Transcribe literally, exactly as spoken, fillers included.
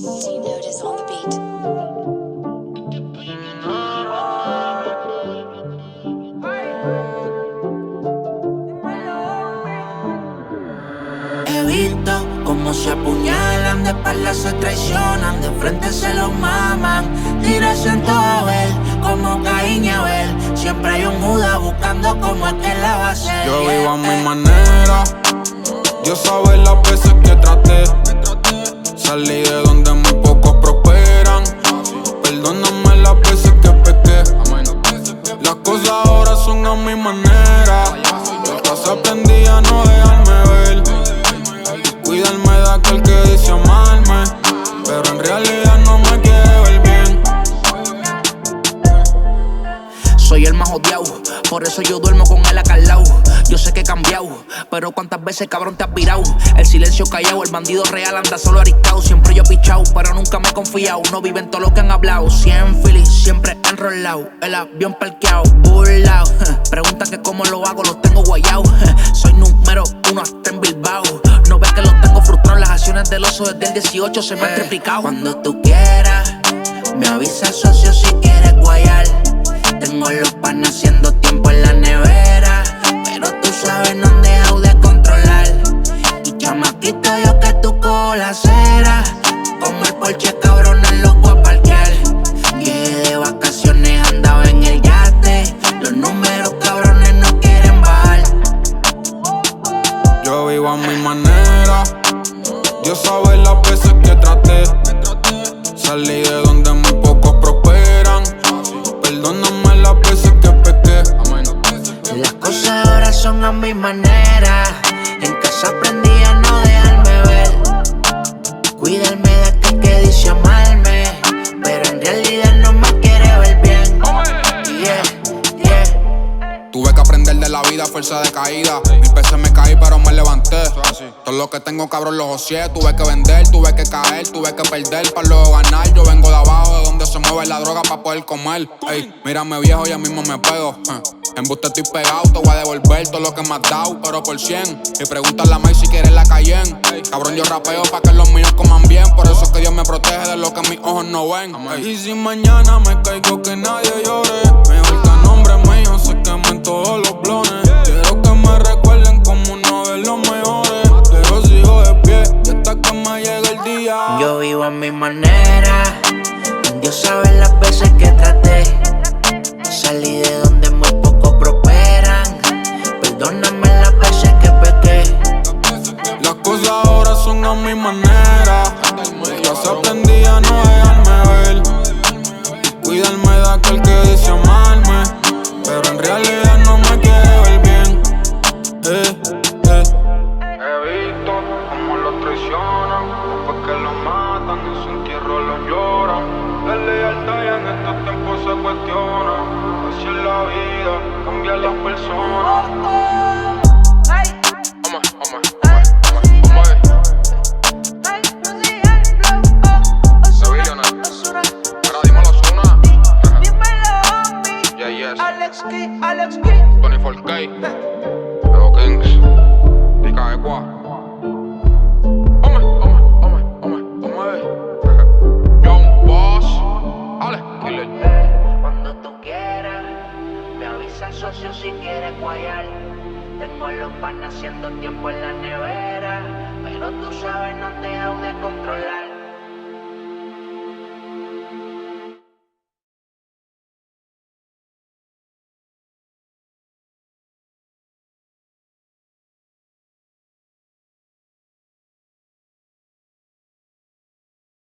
C-Note is on the beat. He visto cómo se apuñalan, de espaldas se traicionan, de frente se los maman. Tirarse en todo él, como Caín y Abel. Siempre hay un Judas buscando cómo es que la va a hacer. Yo vivo a mi manera, Dios sabe las veces que traté. Salí de donde muy pocos prosperan. Perdóname las veces que pequé. Las cosas ahora son a mi manera. Ya se aprendí a no dejarme ver. Cuidarme de aquel que dice amarme, pero en realidad no me quiere ver bien. Soy el más odiado, por eso yo duermo con él acá al lado. Yo sé que he cambiado, pero cuántas veces cabrón te has virado. El silencio callado, el bandido real anda solo aristado. Siempre yo pichao, pero nunca me he confiado. No viven todo lo que han hablado. Cien Phillies, siempre enrolado. El avión parqueado, burlao. Pregunta que cómo lo hago, los tengo guayados. Soy número uno hasta en Bilbao. No ves que los tengo frustrados. Las acciones del oso desde el dieciocho se me han triplicado. Cuando tú quieras, me avisas socio si quieres guayar. Tengo los panas haciendo tiempo en la nevera, pero tú sabes no han dejado de controlar. Y chamaquito yo que tú cola cera, como el Porsche cabrón el loco a parquear. Llegué de vacaciones, andaba en el yate. Los números cabrones no quieren bajar. Yo vivo a mi manera, Dios sabe las veces que traté. Salí de donde muy pocos prosperan. Perdóname las veces que pequé. Las cosas ahora son a mi manera. En casa aprendí a no dejarme ver. Cuidarme de aquel que dice amarme, pero en realidad no me quiere ver bien. Yeah, yeah. Tuve que aprender de la vida, fuerza de caída. Mil veces me caí pero me levanté. Todo lo que tengo cabrón lo ocié. Tuve que vender, tuve que caer, tuve que perder para luego ganar. Yo vengo de abajo, de donde se mueve la droga para poder comer. Ey, mírame viejo, ya mismo me pego. En buste estoy pegado, te voy a devolver todo lo que me has dado, pero por cien. Y pregúntale a Mike si quieres la Cayenne. Cabrón, yo rapeo pa' que los míos coman bien. Por eso es que Dios me protege de lo que mis ojos no ven. Ey, y si mañana me caigo que nadie llore, mejor que nombre mío se quemen todos los blones. Quiero que me recuerden como uno de los mejores. Pero sigo de pie y hasta que me llegue el día. Yo vivo a mi manera, Dios sabe las veces que traté. Salí de donde muy pocos prosperan. Perdóname las veces que pequé. Las cosas ahora son a mi manera. Ya se aprendí a no dejarme ver. Cuidarme de aquel que dice amarme, pero en realidad no me quiere ver bien. Eh, eh. He visto cómo los traicionan, después que los matan, en su entierro los lloran. La lealtad ya en estos tiempos se cuestiona. Así es la vida, cambian las personas. Alex Key, Alex Key. Tony four K, Edo Kings, Pica de Qua. Ome, ome, ome, ome, ome. Young Boss, Ale, Killer. Cuando tú quieras, me avisas socio si quieres guayar. Tengo los panas haciendo tiempo en la